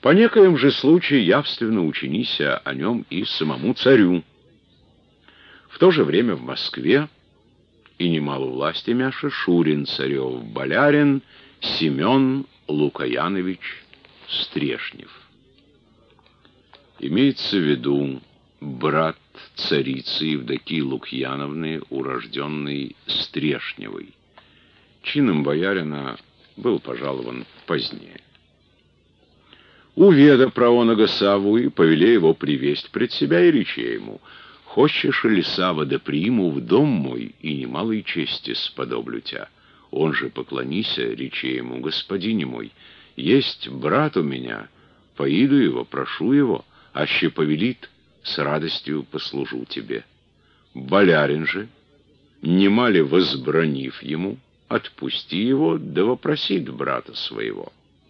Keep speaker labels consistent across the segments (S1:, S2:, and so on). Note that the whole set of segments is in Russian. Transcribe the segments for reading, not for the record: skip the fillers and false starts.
S1: По некоем же случаю явственно учинися о нем и самому царю. В то же время в Москве и немало власти мяша Шурин царев болярин Семен Лукоянович Стрешнев. Имеется в виду брат царицы Евдокии Лукьяновны, урожденный Стрешневой. Чином боярина был пожалован позднее. Уведа про оного Савву и повеле его привесть пред себя и рече ему: «Хочешь ли, Савва, да приму в дом мой, и немалой чести сподоблю тя? Он же поклонися, рече ему: господине мой, есть брат у меня, поиду его, прошу его, аще повелит, с радостью послужу тебе». Болярин же, немали возбранив ему, отпусти его, да вопросит брата своего.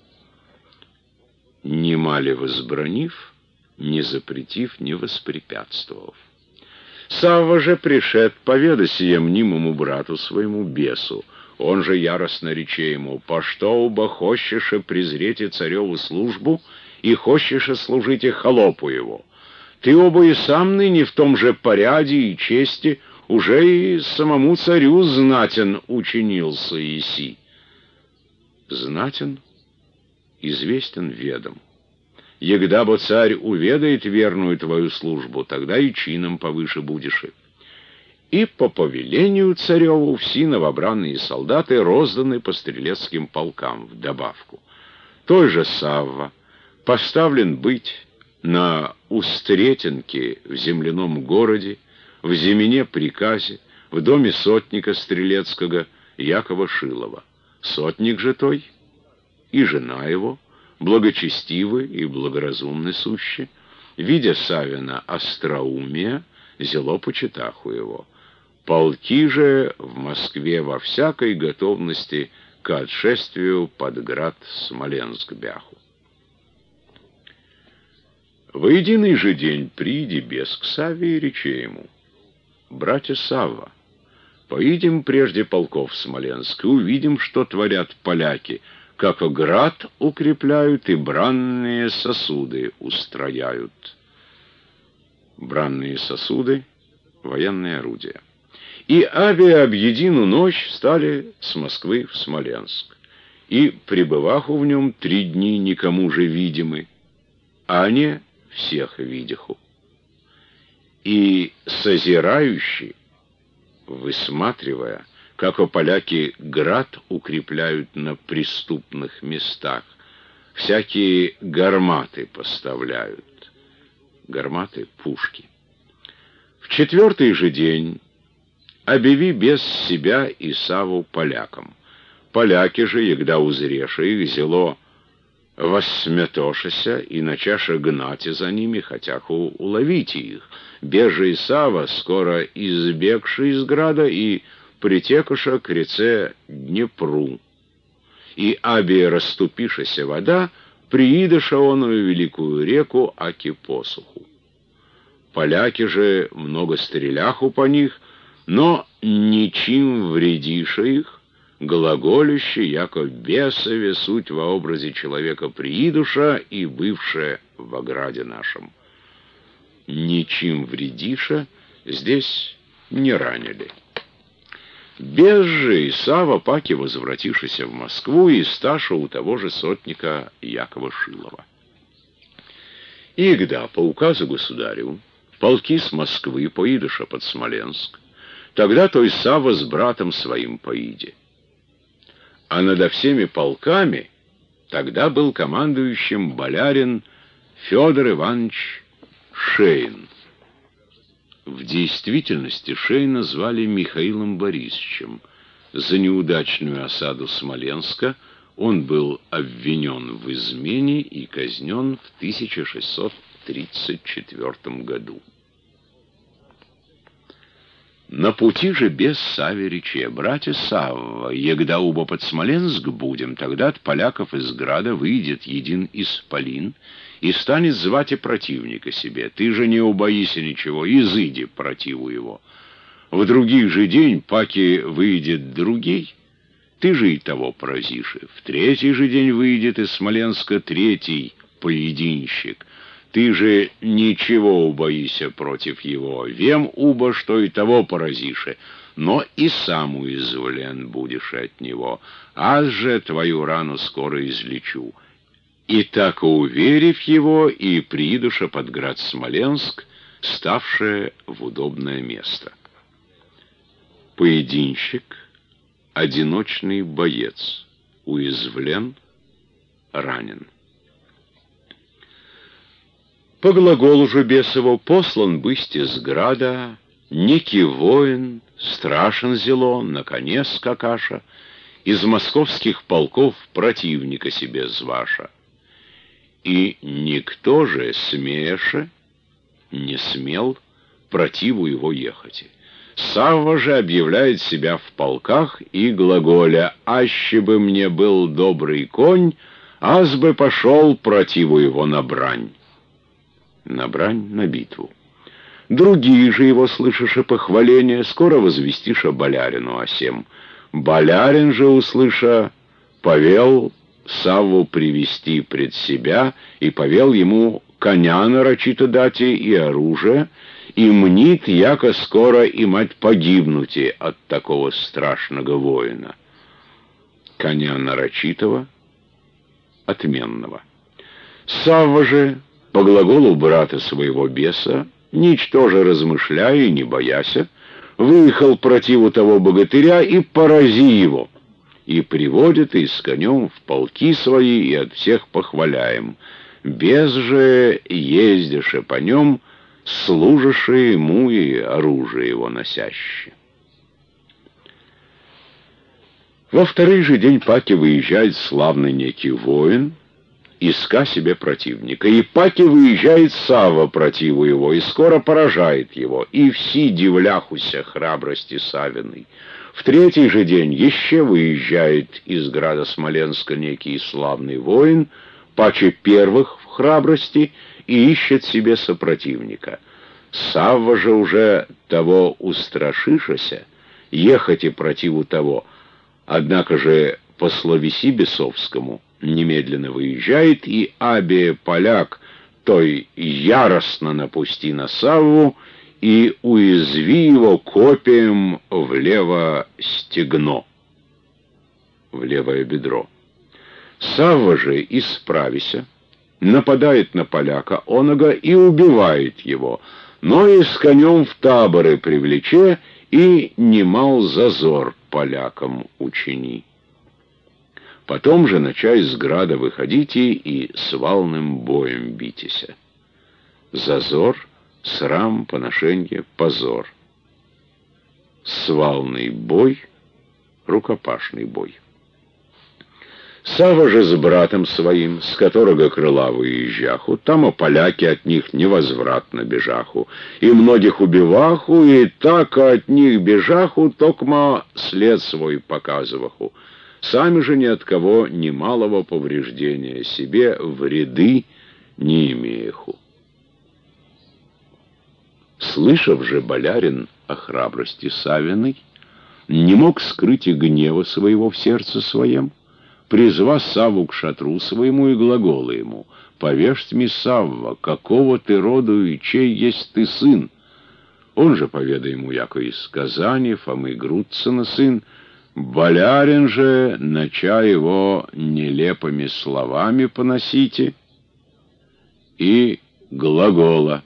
S1: Немали возбранив, не запретив, не воспрепятствовав. Савва же пришед поведа сие мнимому брату своему бесу. Он же яростно рече ему: «По что оба хочешь презреть цареву службу и хочешь служить холопу его? Ты оба и сам ныне в том же поряде и чести уже и самому царю знатен учинился еси». Знатен, известен, ведом. Егда бы царь уведает верную твою службу, тогда и чином повыше будешь. И по повелению цареву все новобранные солдаты розданы по стрелецким полкам в добавку. Той же Савва поставлен быть на Устретенке в земляном городе, в Зимине приказе, в доме сотника стрелецкого Якова Шилова. Сотник же той и жена его, благочестивы и благоразумны суще, видя Савина остроумия, зело почитаху его. Полки же в Москве во всякой готовности к отшествию под град Смоленск бяху. В единый же день прииди бес к Савве и рече ему: «Братья Савва, поедем прежде полков в Смоленск и увидим, что творят поляки, как град укрепляют и бранные сосуды устрояют». Бранные сосуды — военные орудия. И авиа об едину ночь стали с Москвы в Смоленск. И, пребываху в нем 3 дни никому же видимы, а они всех видиху. И созирающий, высматривая, как поляки град укрепляют на преступных местах, всякие гарматы поставляют. Гарматы — пушки. В 4-й же день объяви без себя и Савву полякам. Поляки же, егда узреша их, зело восмятошися и начаша гнати за ними, хотяху уловите их. Беже и Савва, скоро избегши из града, и притекуша к реце Днепру. И аби расступишася вода, приидыша оную великую реку, аки посуху. Поляки же много стреляху по них, но ничем вредиша их, глаголюще, яко бесове суть во образе человека приидуша и бывшая в ограде нашем. Ничем вредиша здесь не ранили. Без же и Савва паки возвратившийся в Москву и сташа у того же сотника Якова Шилова. И когда по указу государю полки с Москвы поидыша под Смоленск, тогда той Савва с братом своим поиде. А надо всеми полками тогда был командующим болярин Федор Иванович Шейн. В действительности Шейна звали Михаилом Борисовичем. За неудачную осаду Смоленска он был обвинен в измене и казнен в 1634 году. На пути же без Савве рече: «Братья Савва, егда оба под Смоленск будем, тогда от поляков из града выйдет един исполин и станет звать и противника себе. Ты же не убоися ничего, изыди противу его. В других же день, паки выйдет другий, ты же и того поразишь. В 3-й же день выйдет из Смоленска 3-й, поединщик, ты же ничего убоися против его, вем уба, что и того поразише, но и сам уязвлен будешь от него, аз же твою рану скоро излечу». И так, уверив его, и приидуша под град Смоленск, ставшее в удобное место. Поединщик, одиночный боец, уязвлен, ранен. По глаголу же бесову послан бысть из града некий воин, страшен зело, на коне скакаша, из московских полков противника себе зваша. И никто же, смееше, не смел противу его ехать. Савва же объявляет себя в полках и глаголя: «Аще бы мне был добрый конь, аз бы пошел противу его на брань». На брань, на битву. Другие же его, слышишь похваления, скоро возвестиша болярину о сем. Болярин же, услыша, повел Савву привести пред себя и повел ему коня нарочито дати и оружие, и мнит, яко скоро имать погибнути от такого страшного воина. Коня нарочитого, отменного. Савва же, по глаголу брата своего беса, ничтоже размышляя и не бояся, выехал противу того богатыря и порази его, и приводит и с конем в полки свои, и от всех похваляем. Без же ездише по нем, служише ему и оружие его носяще. Во второй же день паки выезжает славный некий воин, иска себе противника, и паки выезжает Савва противу его, и скоро поражает его, и все дивляхуся храбрости Савиной. В третий же день еще выезжает из града Смоленска некий славный воин, паче первых в храбрости, и ищет себе сопротивника. Савва же уже того устрашишася, ехать и противу того, однако же по словеси бесовскому немедленно выезжает, и абе поляк той яростно напусти на Савву, и уязви его копием в лево стегно, в левое бедро. Савва же, исправися, нападает на поляка оного и убивает его, но и с конем в таборы привлече, и немал зазор полякам учини. Потом же начай с града выходите и с валным боем битеся. Зазор, срам, поношенье, позор. Свалный бой, рукопашный бой. Савва же с братом своим, с которого крыла выезжаху, там о поляки от них невозвратно бежаху, и многих убиваху, и так от них бежаху, токма след свой показываху. Сами же ни от кого ни малого повреждения себе вреды не имееху. Слышав же болярин о храбрости Савиной, не мог скрыть и гнева своего в сердце своем, призва Савву к шатру своему и глагола ему: «Повежь мне, Савва, какого ты роду и чей есть ты сын?» Он же поведа ему, яко из Казани, Фомы Грудцина сын. Болярин же, нача его нелепыми словами поносите, и глагола: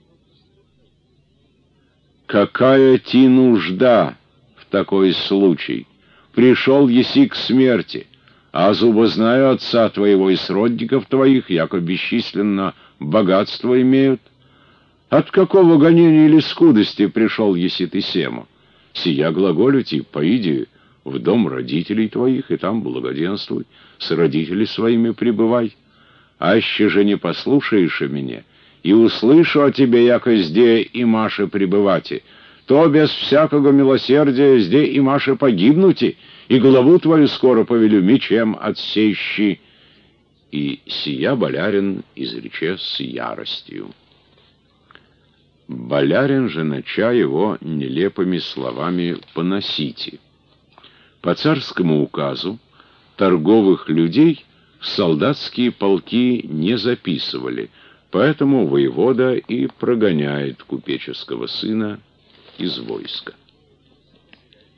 S1: «Какая ти нужда в такой случай? Пришел еси к смерти, а зубо знаю отца твоего и сродников твоих, яко бесчисленно богатство имеют. От какого гонения или скудости пришел еси ты сему? Сия глаголю ти, поиди в дом родителей твоих, и там благоденствуй, с родителями своими пребывай. Аще же не послушаешь меня, и услышу о тебе, яко зде и маше пребывати, то без всякого милосердия зде и маше погибнути, и голову твою скоро повелю мечем отсещи». И сия болярин изрече с яростью. Болярин же, нача его нелепыми словами поносите. По царскому указу торговых людей в солдатские полки не записывали, поэтому воевода и прогоняет купеческого сына из войска.